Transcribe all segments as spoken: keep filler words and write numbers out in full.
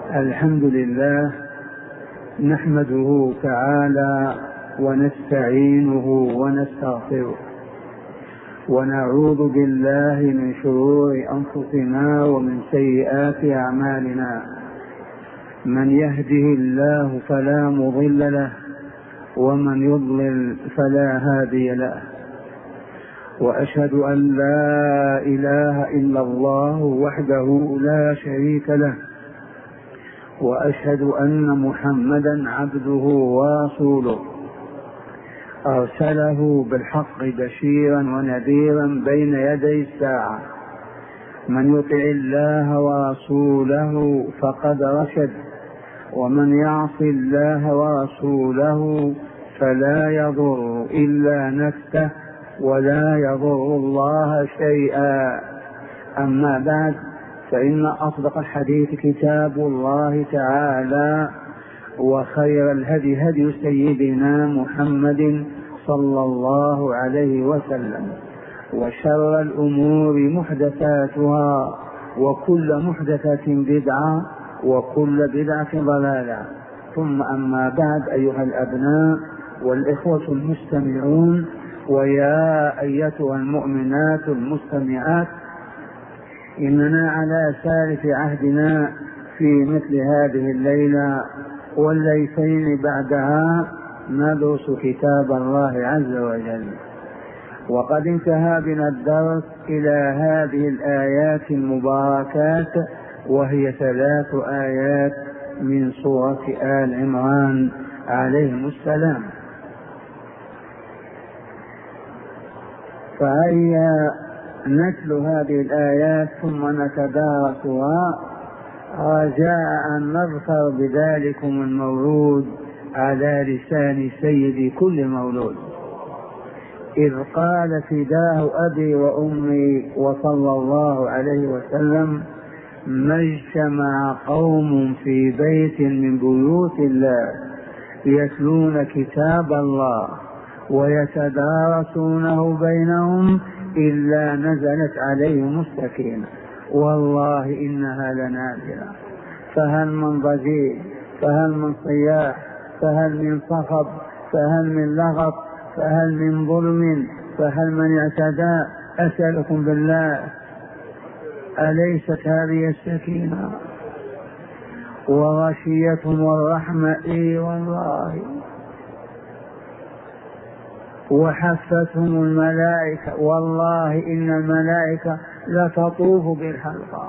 الحمد لله نحمده تعالى ونستعينه ونستغفره ونعوذ بالله من شرور أنفسنا ومن سيئات أعمالنا. من يهده الله فلا مضل له ومن يضلل فلا هادي له، وأشهد أن لا إله إلا الله وحده لا شريك له، وأشهد أن محمدا عبده ورسوله أرسله بالحق بشيرا ونذيرا بين يدي الساعة. من يطع الله ورسوله فقد رشد، ومن يعص الله ورسوله فلا يضر إلا نفسه ولا يضر الله شيئا. أما بعد، فإن أصدق الحديث كتاب الله تعالى، وخير الهدي هدي سيدنا محمد صلى الله عليه وسلم، وشر الأمور محدثاتها، وكل محدثة بدعة، وكل بدعة ضلالة. ثم أما بعد، أيها الأبناء والإخوة المستمعون، ويا أيتها المؤمنات المستمعات، إننا على سالف عهدنا في مثل هذه الليلة والليلتين بعدها ندرس كتاب الله عز وجل. وقد انتهى بنا الدرس إلى هذه الآيات المباركات، وهي ثلاث آيات من سورة آل عمران عليهم السلام. فهيا نتلو هذه الآيات ثم نتدارسها رجاء أن نظفر بذلكم المولود على لسان سيد كل مولود، إذ قال فداه أبي وأمي وصلى الله عليه وسلم: ما اجتمع قوم في بيت من بيوت الله يتلون كتاب الله ويتدارسونه بينهم إلا نزلت عليهم السكينة. والله إنها لنازلة. فهل من ضجيج، فهل من صياح، فهل من صخب، فهل من لغط، فهل من ظلم، فهل من اعتدى؟ أسألكم بالله، أليست هذه السكينة وغشيتهم الرحمة؟ إي والله. وحفتهم الملائكة، والله إن الملائكة لتطوف بالحلقة.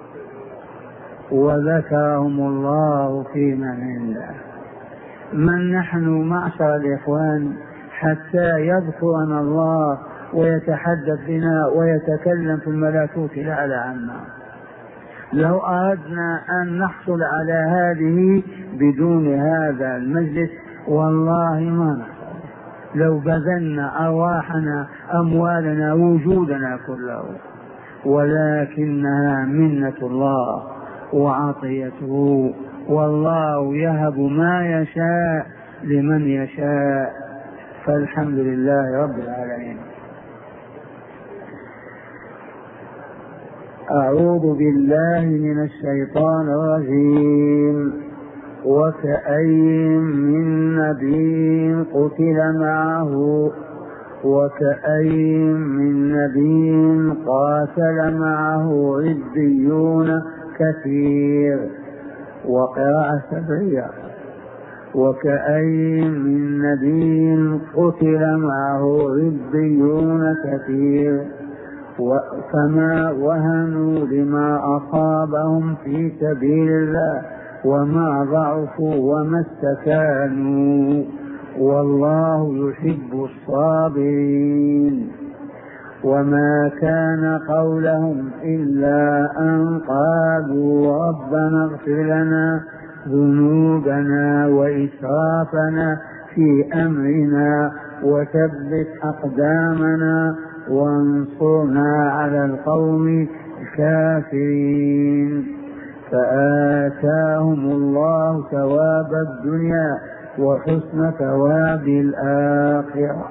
وذكرهم الله في من عنده. من نحن معشر الإخوان حتى يذكرنا الله ويتحدث بنا ويتكلم في الملكوت الأعلى عنا؟ لو أردنا أن نحصل على هذه بدون هذا المجلس والله ما نحصل، لو بذلنا أرواحنا أموالنا وجودنا كله، ولكنها منة الله وعطيته، والله يهب ما يشاء لمن يشاء. فالحمد لله رب العالمين. أعوذ بالله من الشيطان الرجيم. وكأين من نبي قتل معه وكأين من نبي قاتل معه ربيون كثير. وقراءة سبعية: وكأين من نبي قتل معه ربيون كثير فما وهنوا لما أصابهم في سبيل الله وما ضعفوا وما استكانوا، والله يحب الصابرين. وما كان قولهم إلا أن قالوا ربنا اغفر لنا ذنوبنا وإسرافنا في أمرنا وثبت أقدامنا وانصرنا على القوم الكافرين. فآتاهم الله ثواب الدنيا وحسن ثواب الآخرة،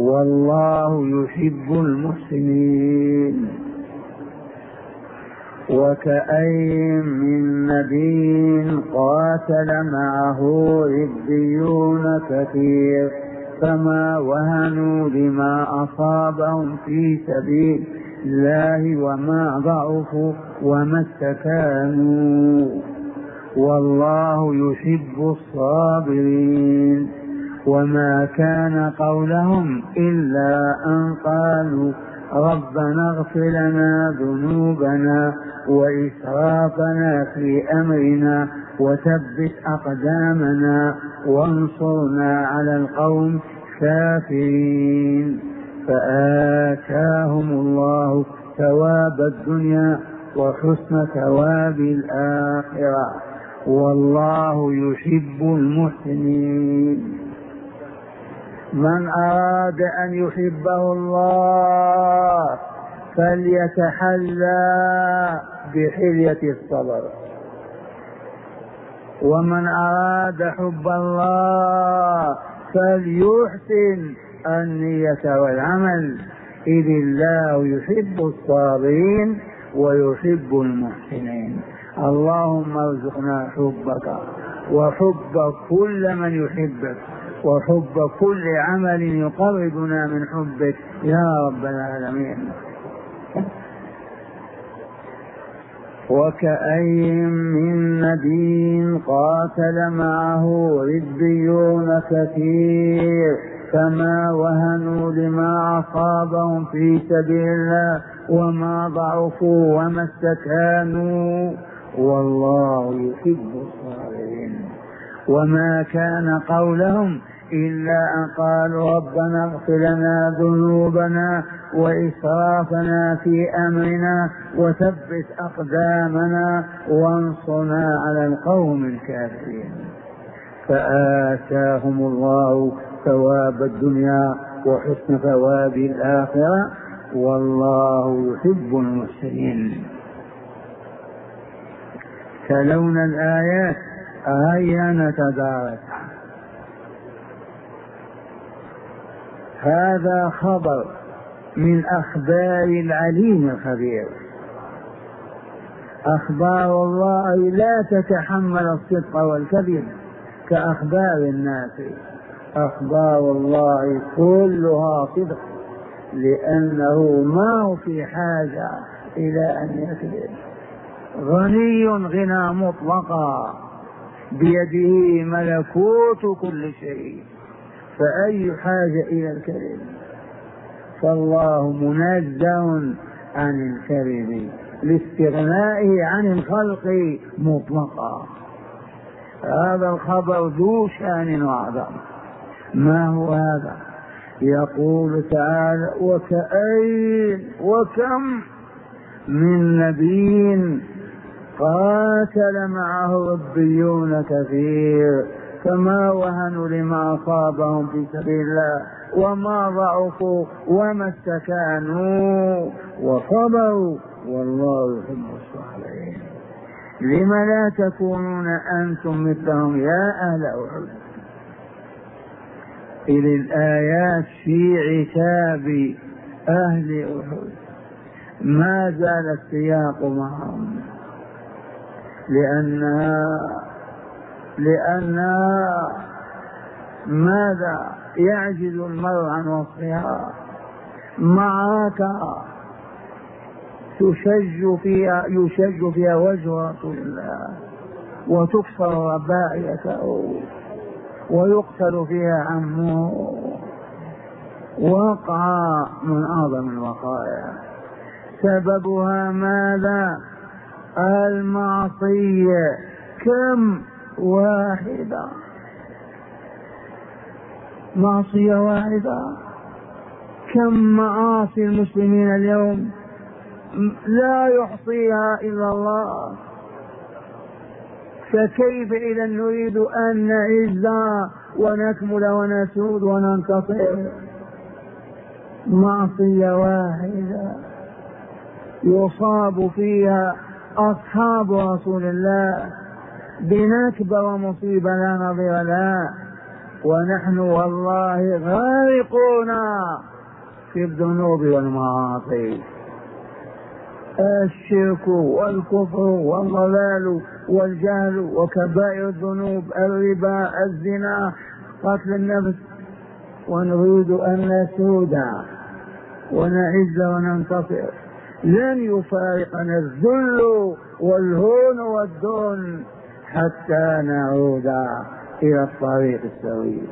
والله يحب المحسنين. وكأين من نبي قاتل معه ربيون كثير فما وهنوا لما أصابهم في سبيل الله وما ضعفوا وما استكانوا والله يحب الصابرين. وما كان قولهم إلا أن قالوا ربنا اغفر لنا ذنوبنا وإسرافنا في أمرنا وثبت أقدامنا وانصرنا على القوم الكافرين. فآتاهم الله ثواب الدنيا وحسن ثواب الآخرة والله يحب المحسنين. من أراد أن يحبه الله فليتحلى بحلية الصبر، ومن أراد حب الله فليحسن النية والعمل، إذ الله يحب الصابرين ويحب المحسنين. اللهم ارزقنا حبك وحب كل من يحبك وحب كل عمل يقربنا من حبك يا رب العالمين. وكأين من نبي قاتل معه ربيون كثير فما وهنوا لما أصابهم في سبيل الله وما ضعفوا وما استكانوا والله يحب الصابرين. وما كان قولهم إلا أن قالوا ربنا اغفر لنا ذنوبنا وإسرافنا في أمرنا وثبت أقدامنا وانصرنا على القوم الكافرين. فآتاهم الله ثواب الدنيا وحسن ثواب الآخرة والله يحب المحسنين. تلونا الآيات هيا نتدارك. هذا خبر من أخبار العليم الخبير. أخبار الله لا تتحمل الصدق والكذب كأخبار الناس. أخبار الله كلها صدق، لأنه ما هو في حاجة إلى أن يكذب. غني غنى مطلقا بيده ملكوت كل شيء، فأي حاجة إلى الكذب؟ فالله منزه عن الكذب لاستغنائه عن الخلق مطلقا. هذا الخبر ذو شان وعظم. ما هو هذا؟ يقول تعالى وكأين وكم من نبي قاتل معه ربيون كثير فما وهنوا لما أصابهم في سبيل الله وما ضعفوا وما استكانوا وصبروا والله يحب الصابرين. لم لا تكونون أنتم مثلهم يا أهل أحد؟ إذ الآيات في عتاب أهل أحد ما زال السياق معهم، لأنها لأنها ماذا يعجز المرء عن وصفها؟ معركة تشج فيها يشج فيها وجه رسول الله وتكسر رباعيته ويقتل فيها عمه، وقع من أعظم الوقائع. سببها ماذا؟ المعصية. كم واحدة؟ معصية واحدة. كم معاصي المسلمين اليوم لا يحصيها إلا الله. فكيف إذا نريد أن نعز ونكمل ونسود وننتصر؟ معصية واحدة يصاب فيها أصحاب رسول الله بنكبة ومصيبة لا نظير لها، ونحن والله غارقون في الذنوب والمعاصي. الشرك والكفر والضلال والجهل وكبائر الذنوب، الربا، الزنا، قتل النفس. ونريد أن نسود ونعز وننتصر. لن يفارقنا الذل والهون والدون حتى نعود إلى الطريق السوي.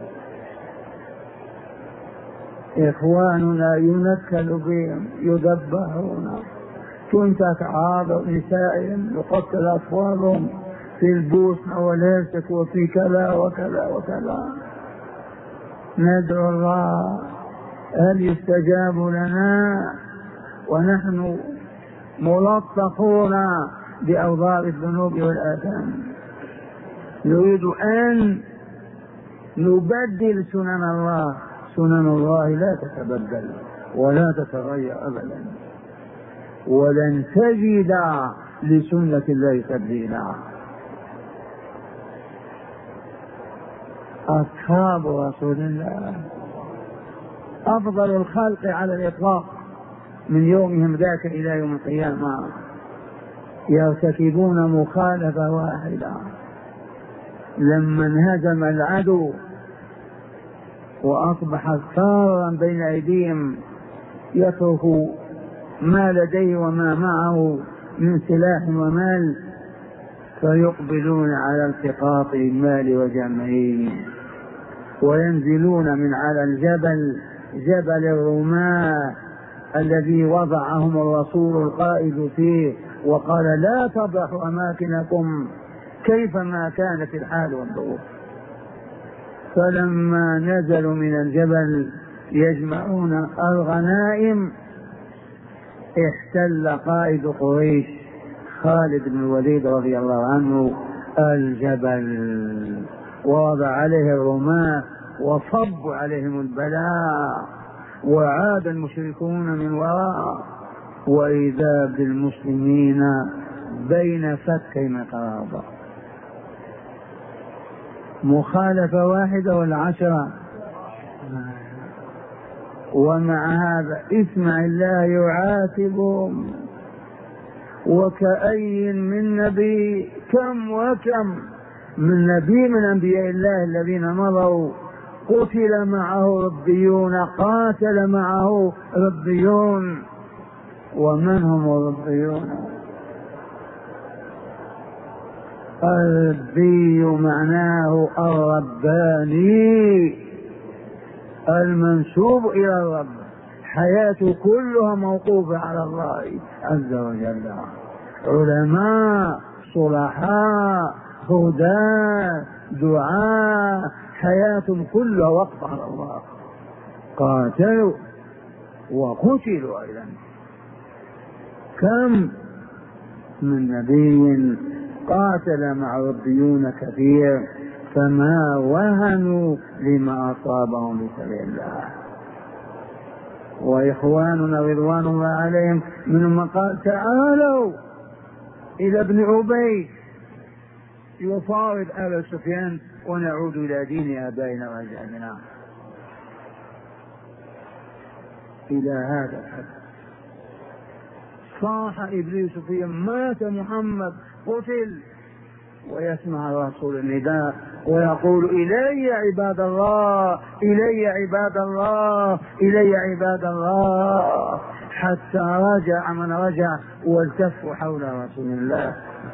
إخواننا ينكل بهم، يذبحون، تنتك عاض نسائهم، يقتل أطفالهم في البوسنة والهرسك وفي كذا وكذا وكذا. ندعو الله هل يستجاب لنا ونحن ملطخون بأوضاع الذنوب والآثام؟ نريد أن نبدل سنن الله. سنن الله لا تتبدل ولا تتغير أبدا، ولن تجد لسنة الله تبديلا. أصحاب رسول الله أفضل الخلق على الإطلاق من يومهم ذاك إلى يوم القيامة يرتكبون مخالفة واحدة. لما انهزم العدو وأصبح ثارا بين أيديهم يترك ما لديه وما معه من سلاح ومال، فيقبلون على التقاط المال وجمعه، وينزلون من على الجبل، جبل الرماة الذي وضعهم الرسول القائد فيه وقال لا تضعوا أماكنكم كيفما كانت الحال والظروف. فلما نزلوا من الجبل يجمعون الغنائم احتل قائد قريش خالد بن الوليد رضي الله عنه الجبل ووضع عليه الرماة وصب عليهم البلاء، وعاد المشركون من وراء، وإذا بالمسلمين بين فكي مقراضة. مخالفة واحدة والعشرة. ومع هذا اسمع الله يعاتبهم. وكأي من نبي، كم وكم من نبي من أنبياء الله الذين مضوا قتل معه ربيون، قاتل معه ربيون. ومن هم الربيون؟ الربي معناه الرباني المنسوب إلى الرب، حياته كلها موقوفة على الله عز وجل. علماء، صلحاء، هداة، دعاء، حياتهم كلها وقف على الله. قاتلوا وقتلوا أيضا. كم من نبي قاتل مع ربيون كثير فما وهنوا لما أصابهم بسبيل الله. وإخواننا رضوان الله عليهم منهم من قال تعالوا إلى ابن عبيد يفاوض أبا سفيان ونعود إلى دين آبائنا وأجدادنا. إلى هذا الحد صاح إبليس فيهم مات محمد قتل، ويسمع الرسول النداء ويقول إلي عباد الله، إلي عباد الله، إلي عباد الله، حتى رجع من رجع والتفوا حول رسول الله.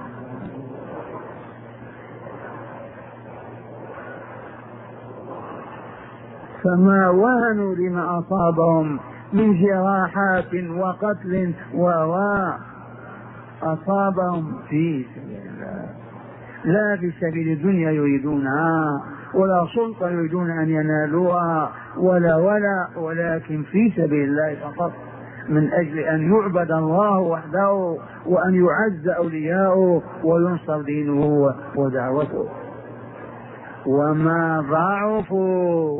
فما وهنوا لما أصابهم من جراحات وقتل وواء أصابهم في سبيل الله، لا في سبيل الدنيا يريدونها ولا سلطة يريدون أن ينالوها ولا ولا ولكن في سبيل الله فقط، من أجل أن يعبد الله وحده وأن يعز أولياؤه وينصر دينه ودعوته. وما ضعفوا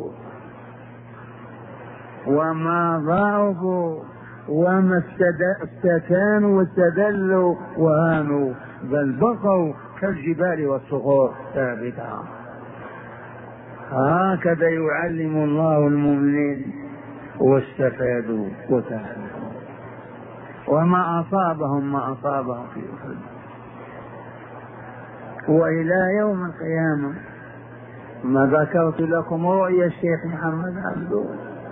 وما ضعفوا وما استكانوا واستدلوا وهانوا، بل بقوا كالجبال والصخور ثابتة. هكذا يعلم الله المؤمنين واستفادوا وتعلموا. وما أصابهم ما أصابهم في أحد. وإلى يوم القيامة ما ذكرت لكم رؤيا الشيخ محمد عبدون.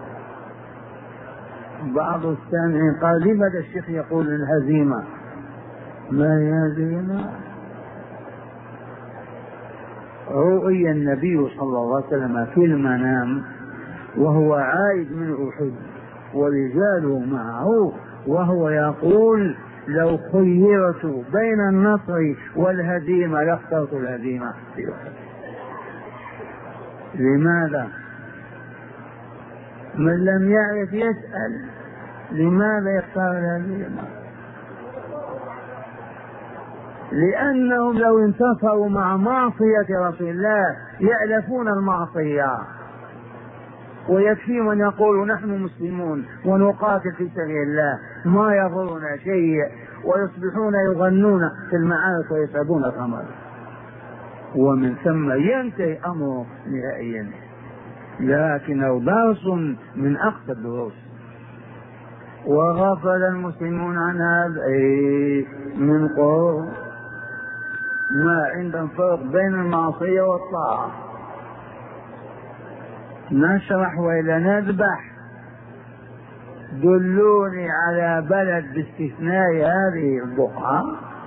بعض السامعين قال لماذا الشيخ يقول الهزيمة؟ ما هي هزيمة؟ رؤيا النبي صلى الله عليه وسلم في المنام وهو عائد من أحد ورجاله معه، وهو يقول لو خيرت بين النصر والهزيمة لاخترت الهزيمة في أحد. لماذا؟ من لم يعرف يسأل لماذا يختار الهزيمة؟ لأنهم لو انتصروا مع معصية رسول الله يألفون المعصية، ويكفيهم أن يقولوا نحن مسلمون ونقاتل في سبيل الله ما يضرنا شيء، ويصبحون يغنون في المعارك ويسعدون القمر، ومن ثم ينتهي أمره نهائيا. لكنه درس من أقصى الدروس، وغفل المسلمون عن هذا من قرب ما عندهم فرق بين المعصية والطاعة. نشرح وإلى نذبح. دلوني على بلد باستثناء هذه البقعة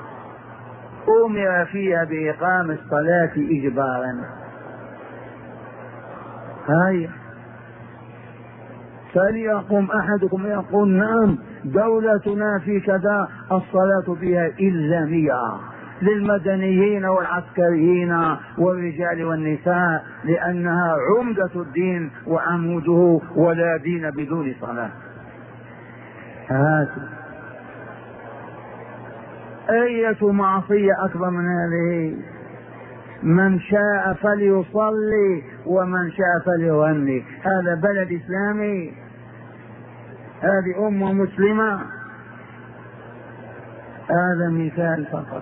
أمر فيها بإقام الصلاة إجبارا. هاي فليقم أحدكم يقول نعم دولتنا في كذا الصلاة فيها إلزامية للمدنيين والعسكريين والرجال والنساء، لأنها عمدة الدين وعموده، ولا دين بدون صلاة. هاتوا أية معصية أكبر من هذه؟ من شاء فليصلي ومن شاء فليغني. هذا بلد إسلامي؟ هذه أمة مسلمة؟ هذا مثال فقط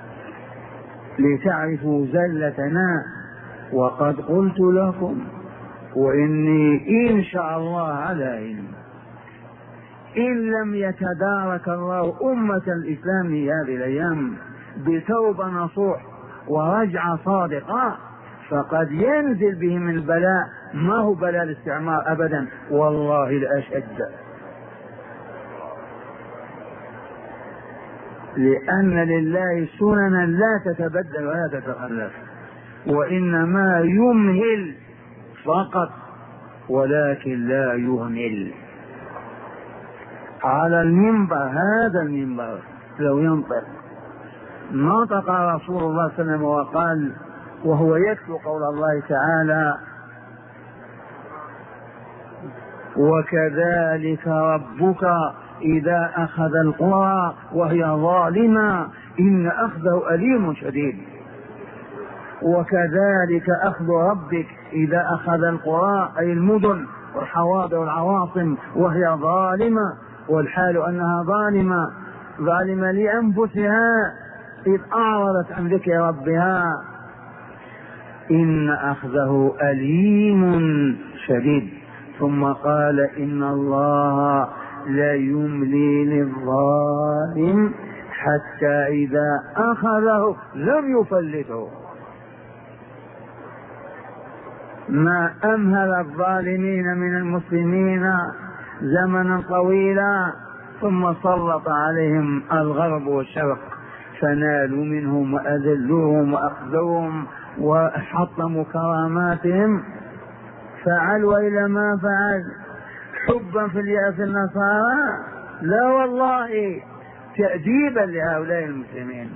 لتعرفوا زلتنا. وقد قلت لكم وإني إن شاء الله على علم إن لم يتدارك الله أمة الإسلام هذه الأيام بتوبة نصوح ورجعة صادقة فقد ينزل بهم البلاء، ما هو بلاء الاستعمار أبدا، والله الأشد. لأن لله سننا لا تتبدل ولا تتخلف، وإنما يمهل فقط ولكن لا يهمل. على المنبر، هذا المنبر لو ينطق، نطق رسول الله صلى الله عليه وسلم وقال وهو يتلو قول الله تعالى وكذلك ربك إذا أخذ القرى وهي ظالمة إن أخذه أليم شديد. وكذلك أخذ ربك إذا أخذ القرى أي المدن والحواضر والعواصم وهي ظالمة، والحال أنها ظالمة ظالمة لأنفسها إذ أعرضت عن ذكر ربها إن أخذه أليم شديد. ثم قال إن الله لا يملي للظالم حتى إذا أخذه لم يفلته. ما أمهل الظالمين من المسلمين زمنا طويلا، ثم سلط عليهم الغرب والشرق فنالوا منهم وأذلوهم وأخذوهم وحطموا كراماتهم. فعل وإلى ما فعل حبا في اليأس النصارى؟ لا والله، تأديبا لهؤلاء المسلمين.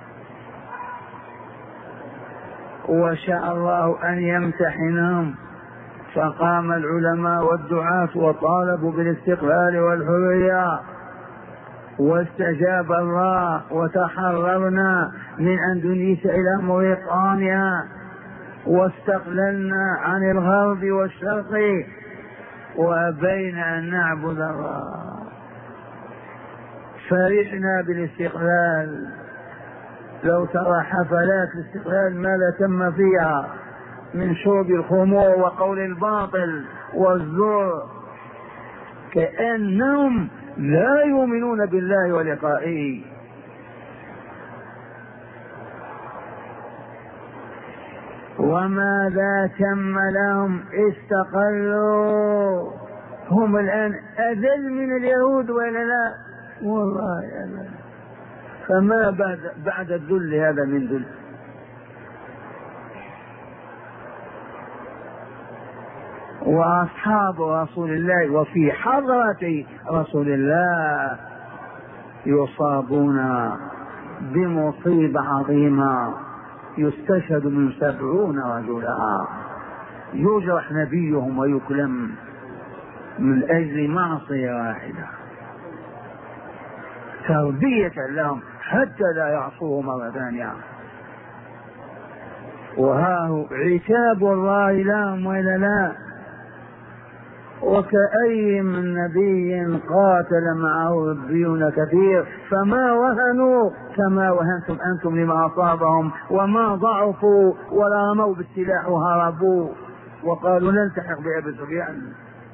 وشاء الله أن يمتحنهم، فقام العلماء والدعاة وطالبوا بالاستقلال والحرية، واستجاب الله وتحررنا من أندونيسيا إلى موريطانيا، واستقللنا عن الغرب والشرق، وأبينا أن نعبد الله. فرحنا بالاستقلال. لو ترى حفلات الاستقلال ماذا تم فيها من شرب الخمور وقول الباطل والزور، كأنهم لا يؤمنون بالله ولقائه. وماذا تم لهم؟ استقلوا، هم الآن أذل من اليهود ولا لا؟ والله يا لا. فما بعد, بعد الذل هذا من ذل. وأصحاب رسول الله وفي حضرة رسول الله يصابون بمصيبة عظيمة، يستشهد من سبعون رجلا، يجرح نبيهم ويكلم من أجل معصية واحدة، تربية لهم حتى لا يعصوه مرة ثانية. وها عتاب الله لهم ولا لا؟ وكأي من نبي قاتل معه ربيون كثير فما وهنوا كما وهنتم أنتم لما أصابهم، وما ضعفوا ولا رموا بالسلاح وهربوا وقالوا نلتحق بأبي سفيان،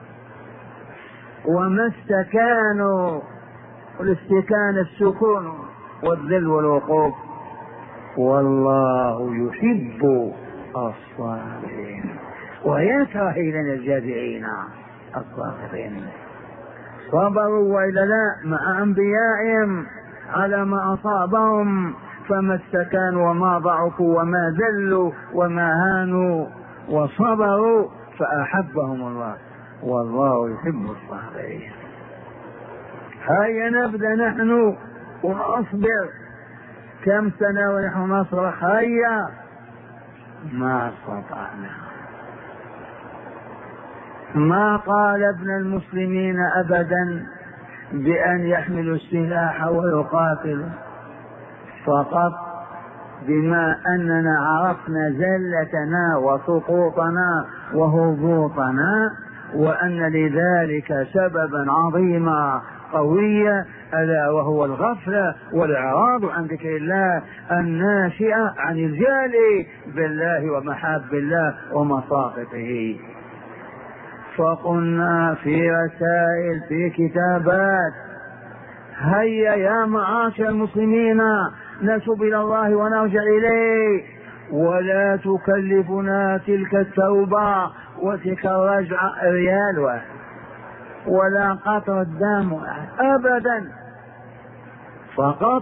وما استكانوا. والاستكان السكون والذل والوقوف. والله يحب الصابرين ويكره إلينا الجازعين الصابرين. صبروا وإلا لا مع أنبيائهم على ما أصابهم، فما استكانوا وما ضعفوا وما ذلوا وما هانوا وصبروا فأحبهم الله، والله يحب الصابرين. هيا نبدأ نحن ونصبر. كم سنة ونحن نصرخ هيا، ما استطعنا. ما قال ابن المسلمين أبدا بأن يحملوا السلاح ويقاتلوا، فقط بما أننا عرفنا زلتنا وسقوطنا وهبوطنا، وأن لذلك سببا عظيما قوية، ألا وهو الغفلة والإعراض عن ذكر الله الناشئة عن الجهل بالله ومحاب الله ومصاقته. فقلنا في رسائل في كتابات هيا يا معاشر المسلمين نتوب إلى الله ونرجع إليه، ولا تكلفنا تلك التوبة وتلك الرجعة ريال واحد ولا قطر الدم واحد أبدا، فقط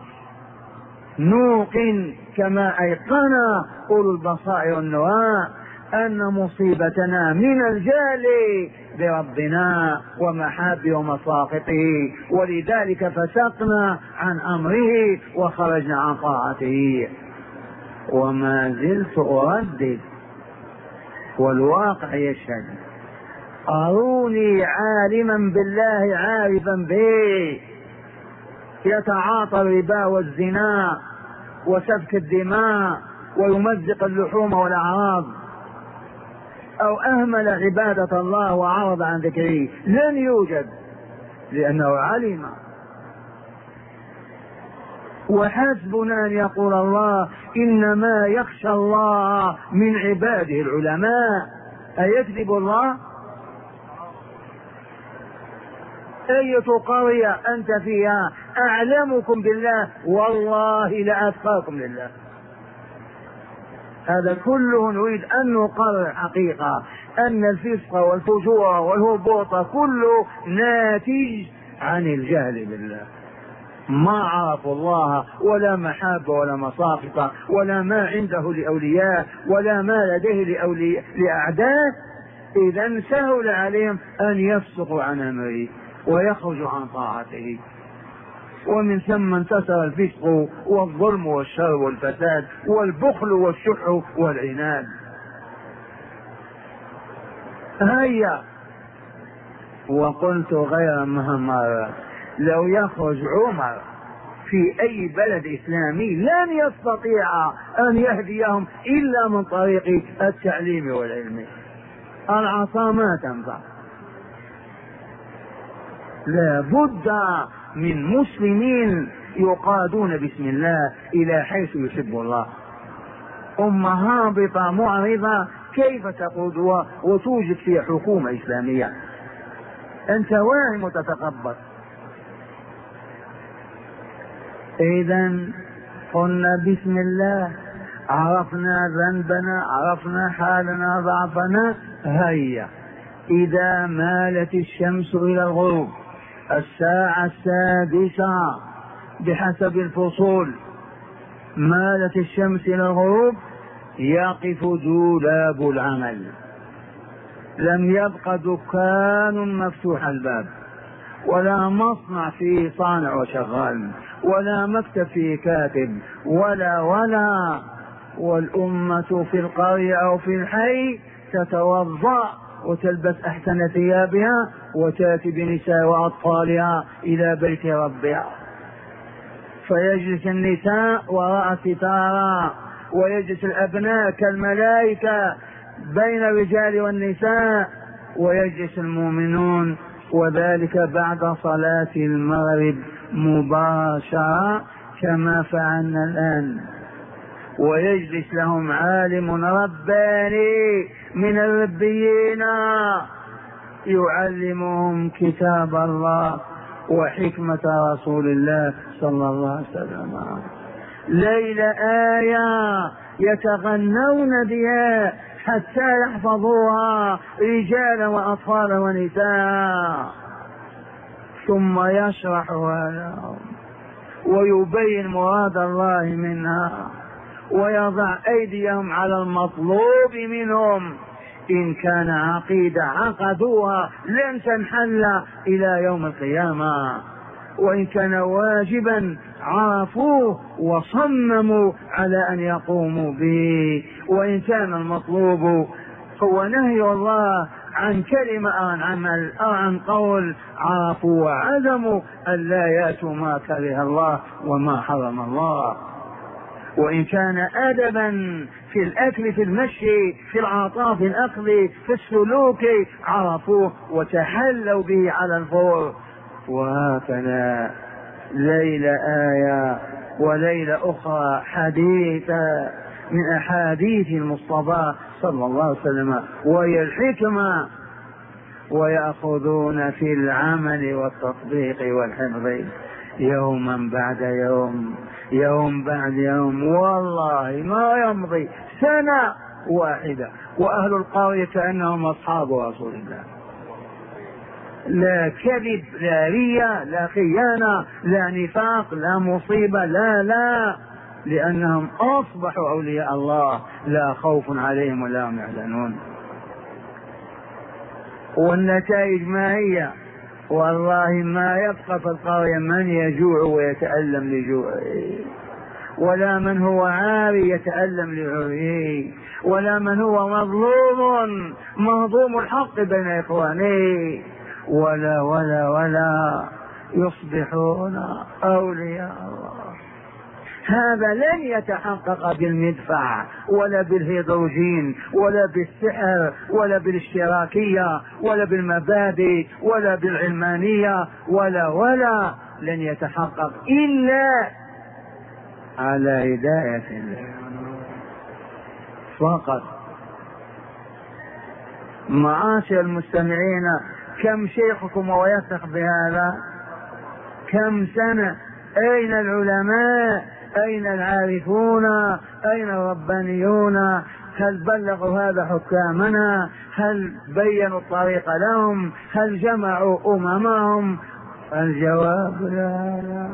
نوقن كما أيقن أولو البصائر والنواة أن مصيبتنا من الجهل بربنا ومحابه ومساقطه، ولذلك فسقنا عن أمره وخرجنا عن طاعته. وما زلت أردد والواقع يشهد، أروني عالما بالله عارفا به يتعاطى الربا والزنا وسفك الدماء ويمزق اللحوم والأعراض، أو أهمل عبادة الله وعرض عن ذكره، لن يوجد، لأنه علم. وحسبنا أن يقول الله إنما يخشى الله من عباده العلماء. أيكذب الله؟ أية قرية أنت فيها أعلمكم بالله؟ والله لأتقاكم لله. هذا كله نريد أن نقرر حقيقة أن الفسق والفجور والهبوط كله ناتج عن الجهل بالله، ما عرفوا الله ولا محابة ولا مساقط ولا ما عنده لأولياء ولا ما لديه لأولياء لأعداء، إذا سهل عليهم أن يفسقوا عن أمره ويخرجوا عن طاعته، ومن ثم انتصر الفسق والظلم والشر والفساد والبخل والشح والعناد. هيا، وقلت غير مرة لو يخرج عمر في أي بلد إسلامي لن يستطيع أن يهديهم إلا من طريق التعليم والعلم. العصا ما تنفع، لا بد من مسلمين يقادون بسم الله إلى حيث يحب الله. أمة هابطة معرضة كيف تقود وتوجد فيها حكومة إسلامية؟ أنت واهم وتتقبل، إذا قلنا بسم الله، عرفنا ذنبنا، عرفنا حالنا، ضعفنا. هيا إذا مالت الشمس إلى الغروب الساعة السادسة بحسب الفصول، مالت الشمس إلى الغروب، يقف دولاب العمل، لم يبق دكان مفتوح الباب، ولا مصنع فيه صانع وشغال، ولا مكتب فيه كاتب، ولا ولا والأمة في القرية أو في الحي تتوضأ وتلبس أحسن ثيابها وتأتي بنساء وأطفالها إلى بيت ربها، فيجلس النساء وراء ستارا، ويجلس الأبناء كالملائكة بين الرجال والنساء، ويجلس المؤمنون، وذلك بعد صلاة المغرب مباشرة كما فعلنا الآن. ويجلس لهم عالم رباني من الربيين يعلمهم كتاب الله وحكمة رسول الله صلى الله عليه وسلم. ليل آية يتغنون بها حتى يحفظوها رجالا وأطفالا ونساء، ثم يشرحها لهم ويبين مراد الله منها، ويضع أيديهم على المطلوب منهم. إن كان عقيدة عقدوها لن تنحل إلى يوم القيامة، وإن كان واجبا عرفوه وصمموا على أن يقوموا به، وإن كان المطلوب هو نهي الله عن كلمة أو عن عمل أو عن قول عرفوا وعزموا أن لا يأتوا ما كره الله وما حرم الله. وإن كان أدبا في الأكل، في المشي، في العطاء، في الأخذ، في السلوك، عرفوه وتحلوا به على الفور. وهكذا ليلة آية وليلة أخرى حديثة من أحاديث المصطفى صلى الله عليه وسلم، وهي الحكمة، ويأخذون في العمل والتطبيق والحفظ يوما بعد يوم، يوم بعد يوم، والله ما يمضي سنة واحدة وأهل القرية كأنهم أصحاب رسول الله. لا كذب، لا رياء، لا خيانة، لا نفاق، لا مصيبة، لا لا لأنهم أصبحوا أولياء الله، لا خوف عليهم ولا هم يحزنون. والنتائج ما هي؟ والله ما يبقى في القرية من يجوع ويتألم لجوعه، ولا من هو عاري يتألم لعريه، ولا من هو مظلوم مهضوم الحق بين إخوانه، ولا ولا ولا يصبحون أولياء الله. هذا لن يتحقق بالمدفع ولا بالهيدروجين ولا بالسحر ولا بالاشتراكية ولا بالمبادئ ولا بالعلمانية ولا ولا لن يتحقق إلا على هداية الله فقط. معاشر المستمعين، كم شيخكم ويثق بهذا؟ كم سنة؟ أين العلماء؟ أين العارفون؟ أين الربانيون؟ هل بلغوا هذا حكامنا؟ هل بينوا الطريق لهم؟ هل جمعوا أممهم؟ الجواب لا لا.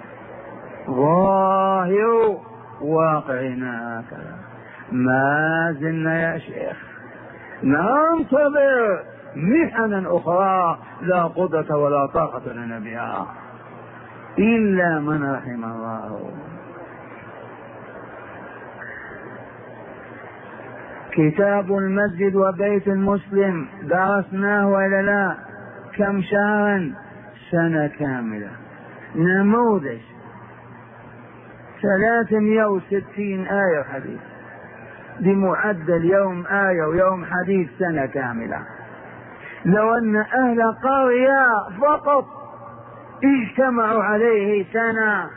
ظاهر واقعنا هكذا. ما زلنا يا شيخ ننتظر محنا أخرى لا قدرة ولا طاقة لنا بها إلا من رحم الله. كتاب المسجد وبيت المسلم درسناه ولا لا؟ كم شهرا؟ سنة كاملة. نموذج ثلاثمائة وستين آية حديث بمعدل يوم آية ويوم حديث سنة كاملة. لو أن أهل قرية فقط اجتمعوا عليه سنة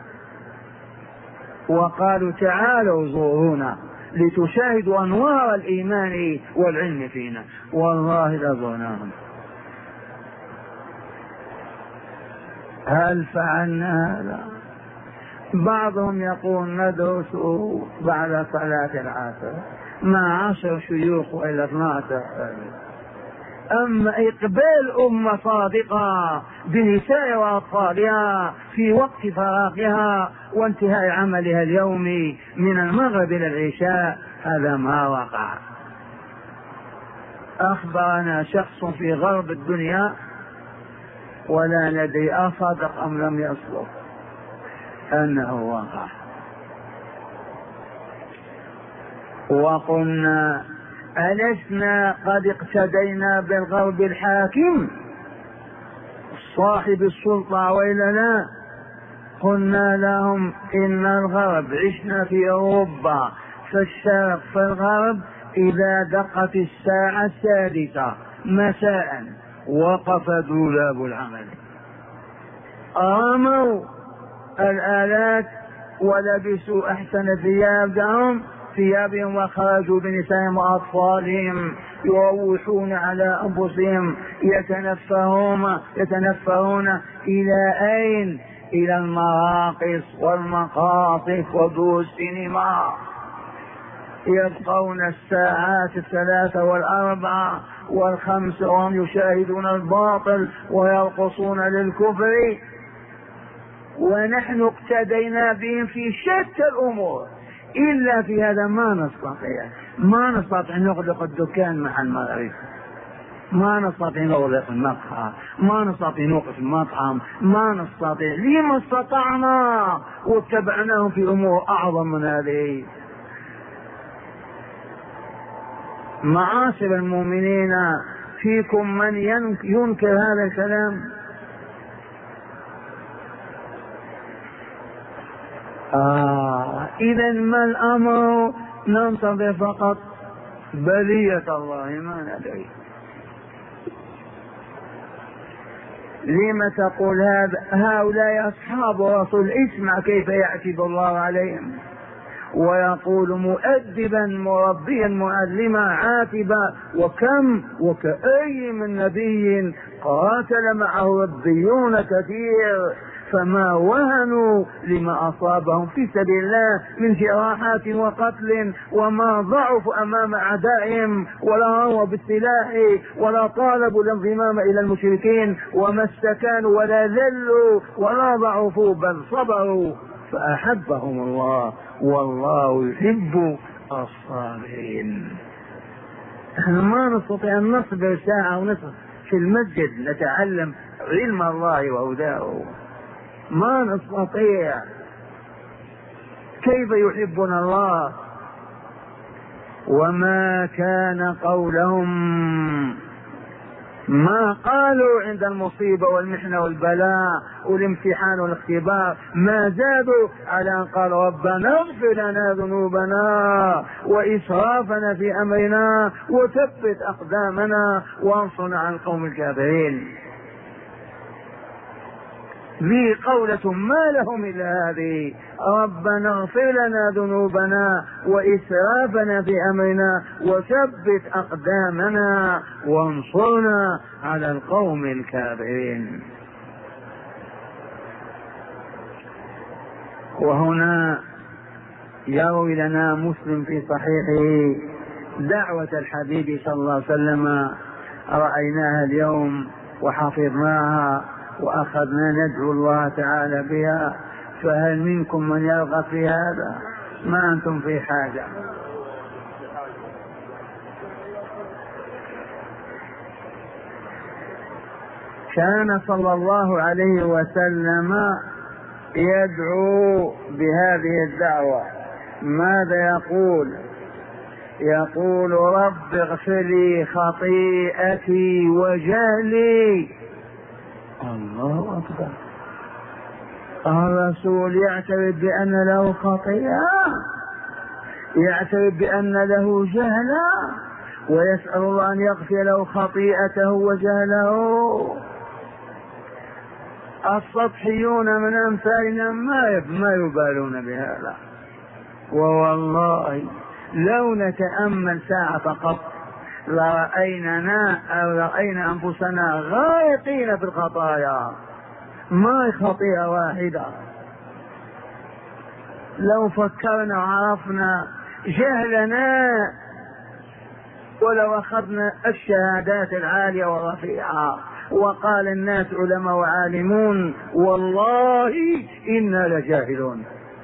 وقالوا تعالوا زورونا لتشاهدوا أنوار الإيمان والعلم فينا، والله لزرناهم. هل فعلنا هذا؟ بعضهم يقول ندرس بعد صلاة العصر مع عشر شيوخ وإلى اثناشر. أما إقبال أمة صادقة بنساء وأطفالها في وقت فراغها وانتهاء عملها اليومي من المغرب إلى العشاء، هذا ما وقع. أخبرنا شخص في غرب الدنيا ولا ندري أصدق أم لم يصدق أنه وقع. وقلنا ألسنا قد اقتدينا بالغرب الحاكم صاحب السلطة وإلا لا؟ قلنا لهم إن الغرب، عشنا في أوروبا في الشرق في الغرب، إذا دقت الساعة السادسة مساء وقف دولاب العمل، رموا الآلات ولبسوا أحسن ثيابهم ثيابهم وخرجوا بنسائهم وأطفالهم يروحون على أنفسهم يتنفهون يتنفهون إلى أين؟ إلى المراقص والمقاصف ودور السينما، يبقون الساعات الثلاثة والأربعة والخمسة وهم يشاهدون الباطل ويرقصون للكفر، ونحن اقتدينا بهم في شتى الأمور، إلا في هذا ما نستطيع ما نستطيع نغلق الدكان مع المغرب، ما نستطيع نغلق المقهى، ما نستطيع نوقف المطعم، ما نستطيع. لما استطعنا واتبعناهم في أمور أعظم من هذه. معاشر المؤمنين، فيكم من ينكر هذا الكلام؟ آه إذا ما الأمر؟ ننتظر فقط بلية الله ما ندري. لما تقول هذا؟ هؤلاء أصحاب رسول، اسمع كيف يعتب الله عليهم ويقول مؤدبا مربيا معلما عاتبا، وكم وكأي من نبي قاتل معه ربيون كثير فما وهنوا لما أصابهم في سبيل الله من جراحات وقتل، وما ضعفوا أمام أعدائهم ولا رموا بالسلاح ولا طالبوا الانضمام إلى المشركين، وما استكانوا ولا ذلوا ولا ضعفوا بل صبروا فأحبهم الله والله يحب الصابرين. ما نستطيع أن نصبر ساعة ونصف في المسجد نتعلم علم الله وهداه، ما نستطيع. كيف يحبنا الله؟ وما كان قولهم، ما قالوا عند المصيبة والمحنة والبلاء والامتحان والاختبار، ما زادوا على أن قالوا ربنا اغفر لنا ذنوبنا وإسرافنا في أمرنا وثبت أقدامنا وانصرنا على القوم الكافرين. ذي قولة ما لهم إلا هذه، ربنا اغفر لنا ذنوبنا وإسرافنا في أمرنا وثبت أقدامنا وانصرنا على القوم الكافرين. وهنا يروي لنا مسلم في صحيحه دعوة الحبيب صلى الله عليه وسلم، رأيناها اليوم وحفظناها وأخذنا ندعو الله تعالى بها، فهل منكم من يرغب في هذا؟ ما أنتم في حاجة. كان صلى الله عليه وسلم يدعو بهذه الدعوة. ماذا يقول؟ يقول رب اغفر لي خطيئتي وجهلي. الله أكبر. الرسول يعترف بأن له خطيئة، يعترف بأن له جهلا، ويسأل الله أن يغفر له خطيئته وجهله. السطحيون من أمثالنا ما ما يبالون بهذا، ووالله لو نتأمل ساعة فقط لرأيننا أو رأينا أنفسنا غارقين في الخطايا، ما خطيئة واحدة. لو فكرنا وعرفنا جهلنا، ولو أخذنا الشهادات العالية والرفيعة وقال الناس علماء وعالمون، والله إنا لجاهلون.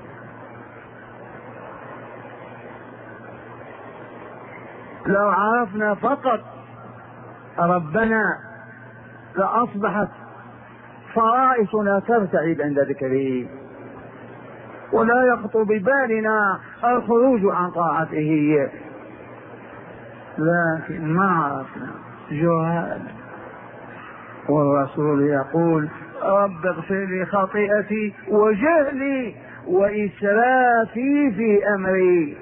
لو عرفنا فقط ربنا لأصبحت فرائصنا ترتعد عند ذكره، ولا يخطر ببالنا الخروج عن طاعته، لكن ما عرفنا جهال. والرسول يقول رب اغفر لي خطيئتي وجهلي وإسرافي في أمري،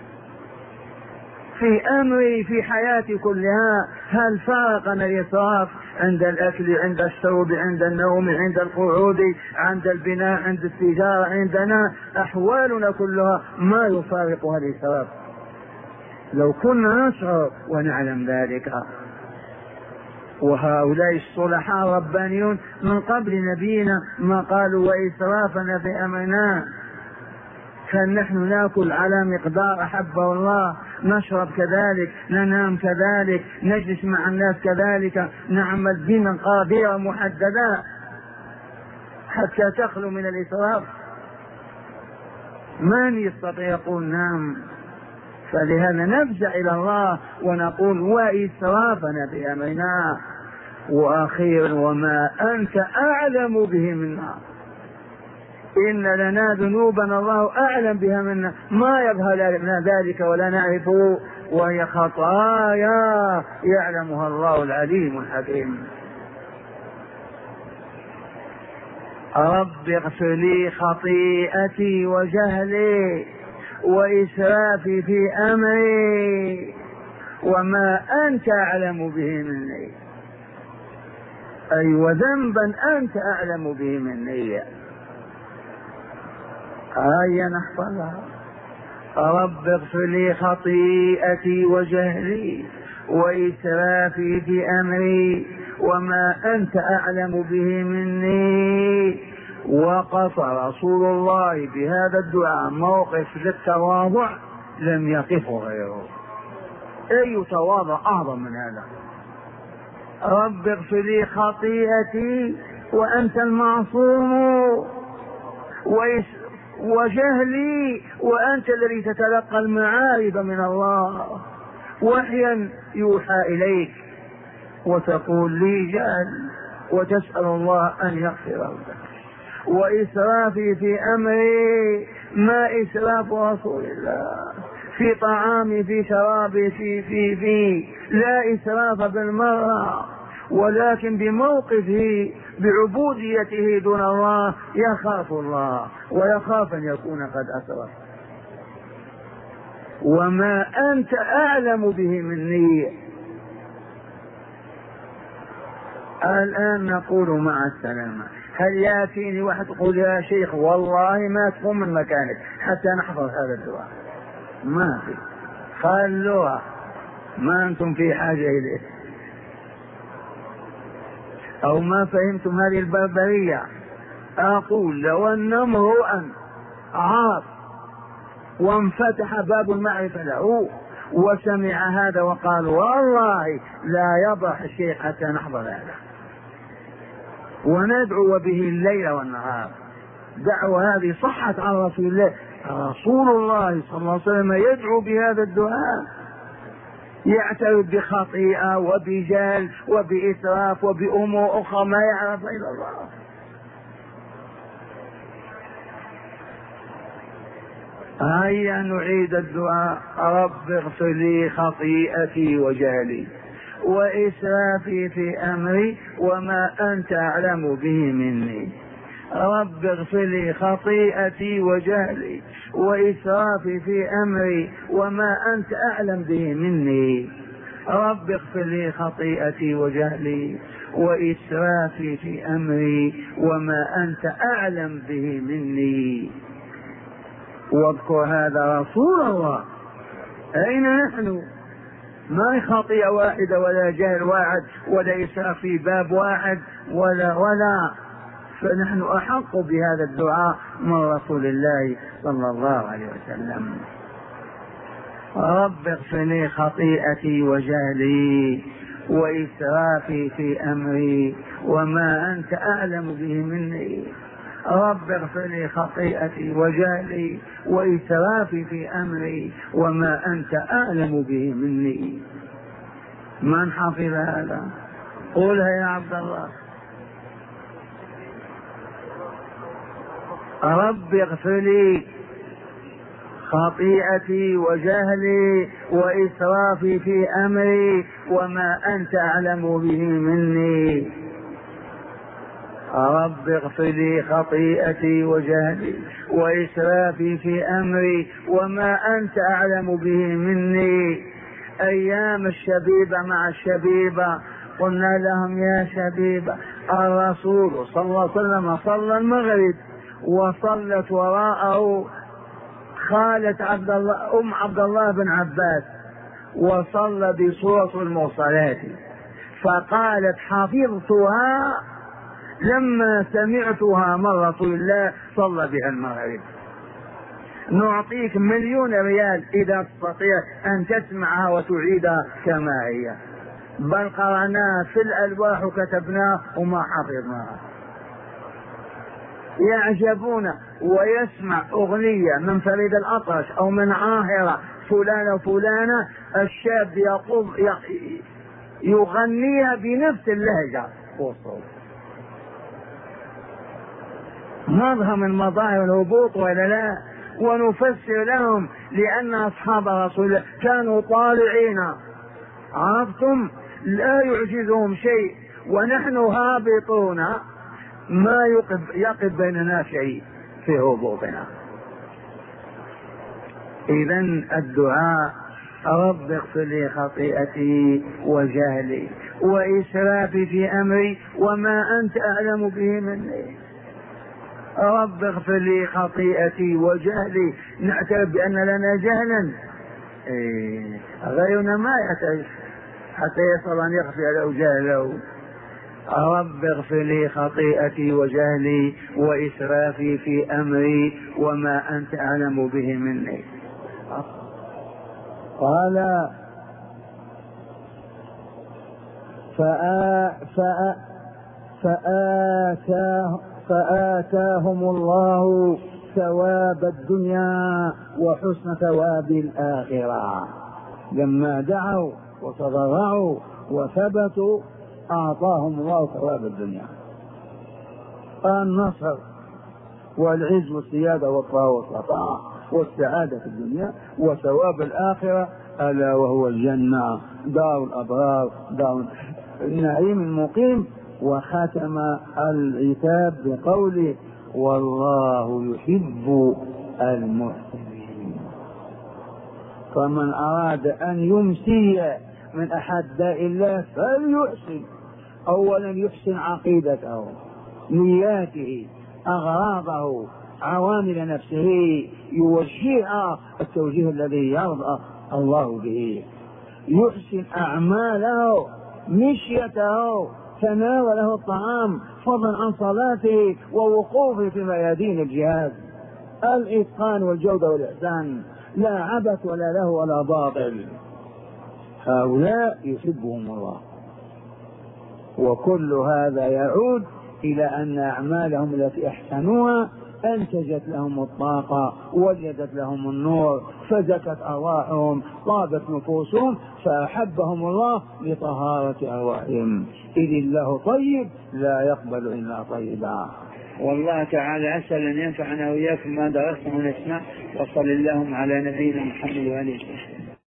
في أمري في حياتي كلها. هل فارقنا الإسراف عند الأكل، عند الشرب، عند النوم، عند القعود، عند البناء، عند التجارة؟ عندنا أحوالنا كلها ما يفارقها الإسراف، لو كنا نشعر ونعلم ذلك. وهؤلاء الصلحاء الربانيون من قبل نبينا ما قالوا وإسرافنا في أمرنا. فنحن نأكل على مقدار أحبه الله، نشرب كذلك، ننام كذلك، نجلس مع الناس كذلك، نعمل بمقادير محددة حتى تخلو من الإسراف. من يستطيع يقول نعم؟ فلهذا نفزع إلى الله ونقول وإسرافنا في أمرنا. وأخيرا وما أنت أعلم به منا، إن لنا ذنوبا الله أعلم بها منا، ما يظهر لنا ذلك ولا نعرفه، وهي خطايا يعلمها الله العليم الحكيم. رب اغفر لي خطيئتي وجهلي وإسرافي في أمري وما أنت أعلم به مني، أي وذنبا أنت أعلم به مني. هيا نحفظها. رب اغفر لي خطيئتي وجهلي وإسرافي في أمري وما أنت أعلم به مني. وقف رسول الله بهذا الدعاء موقف للتواضع لم يقفه غيره. أي تواضع أعظم من هذا؟ رب اغفر لي خطيئتي وأنت المعصوم، وجهلي وأنت الذي تتلقى المعارف من الله وحيا يوحى إليك، وتقول لي جهل وتسأل الله أن يغفر لك. وإسرافي في أمري، ما إسراف رسول الله في طعامي في شرابي في في في لا إسراف بالمرة، ولكن بموقفه بعبوديته دون الله يخاف الله ويخاف أن يكون قد أسرف. وما أنت أعلم به مني. الآن نقول مع السلامة. هل يأتيني واحد يقول يا شيخ والله ما تقوم من مكانك حتى نحفظ هذا الدعاء؟ ما في، خلوها، ما أنتم في حاجة إليه، أو ما فهمتم هذه البربرية. أقول لو أن امرؤا عاص وانفتح باب المعرفة له وسمع هذا وقال والله لا يضح الشيخ حتى نحضر هذا، وندعو به الليل والنهار. دعوة هذه صحت عن رسول الله، رسول الله صلى الله عليه وسلم يدعو بهذا الدعاء، يعترف بخطيئة وبجهل وبإسراف وبأمور أخرى ما يعرف إلا الله. هيا نعيد الدعاء. رب اغفر لي خطيئتي وجهلي وإسرافي في أمري وما أنت أعلم به مني. رب اغفر لي خطيئتي وجهلي وإسرافي في أمري وما أنت أعلم به مني. رب اغفر لي خطيئتي وجهلي وإسرافي في أمري وما أنت أعلم به مني. واذكر هذا رسول الله. أين نحن؟ ما هي خطيئة واحدة ولا جهل واحد ولا إسراف في باب واحد ولا ولا فنحن أحق بهذا الدعاء من رسول الله صلى الله عليه وسلم. رب اغفر لي خطيئتي وجهلي وإسرافي في أمري وما أنت أعلم به مني. رب اغفر لي خطيئتي وجهلي وإسرافي في أمري وما أنت أعلم به مني. من حفظ هذا؟ قولها يا عبد الله. رب اغفر لي خطيئتي وجهلي وإسرافي في أمري وما أنت أعلم به مني. رب اغفر لي خطيئتي وجهلي وإسرافي في أمري وما أنت أعلم به مني. أيام الشبيبة مع الشبيبة قلنا لهم يا شبيبة الرسول صلى الله عليه وسلم صلى المغرب وصلت وراءه خالة عبد الله أم عبد الله بن عباس وصلى بسورة المرسلات، فقالت حفظتها لما سمعتها من رسول الله صلى بها المغرب. نعطيك مليون ريال إذا تستطيع أن تسمعها وتعيدها كما هي، بل قرأناها في الألواح وكتبناها وما حفظناها. يعجبون ويسمع أغنية من فريد الأطرش أو من عاهرة فلانة وفلانة، الشاب يقوم يغنيها بنفس اللهجة والصوت. مظهر من مظاهر الهبوط ولا لا؟ ونفسر لهم لأن أصحاب رسول الله كانوا طالعين، عرفتم؟ لا يعجزهم شيء ونحن هابطون، ما يقف, يقف بيننا شيء في هبوطنا. إذن الدعاء رب اغفر لي خطيئتي وجهلي وإسرافي في أمري وما أنت أعلم به مني. رب اغفر لي خطيئتي وجهلي، نعترف بأن لنا جهلا، إيه غيرنا ما يحتاج حتى يصل أن يغفر له جهله. رب اغفر لي خطيئتي وجهلي وإسرافي في أمري وما أنت أعلم به مني. قال فآ فآ فآتاه فآتاهم الله ثواب الدنيا وحسن ثواب الآخرة. لما دعوا وتضرعوا وثبتوا أعطاهم الله ثواب الدنيا، النصر والعز والسيادة والطاعة والصفاء والسعادة في الدنيا، وثواب الآخرة ألا وهو الجنة دار الأبرار دار النعيم المقيم. وختم العتاب بقوله والله يحب المحسنين. فمن أراد أن يمسي من أحد داء الله فليحسن، أولا يحسن عقيدته، نياته، أغراضه، عوامل نفسه، يوجهها التوجيه الذي يرضى الله به، يحسن أعماله، مشيته، تناوله الطعام، فضلا عن صلاته ووقوفه في ميادين الجهاد، الإتقان والجودة والإحسان، لا عبث ولا له ولا باطل. هؤلاء يحبهم الله. وكل هذا يعود إلى أن أعمالهم التي أحسنوها أنتجت لهم الطاقة، وجدت لهم النور، فزكت أرواحهم، طابت نفوسهم، فأحبهم الله لطهارة أرواحهم. إذ الله طيب لا يقبل إلا طيبا. والله تعالى أسأل أن ينفعنا وإياكم ما درسنا ونسمع. وصل اللهم على نبينا محمد وآله وسلم.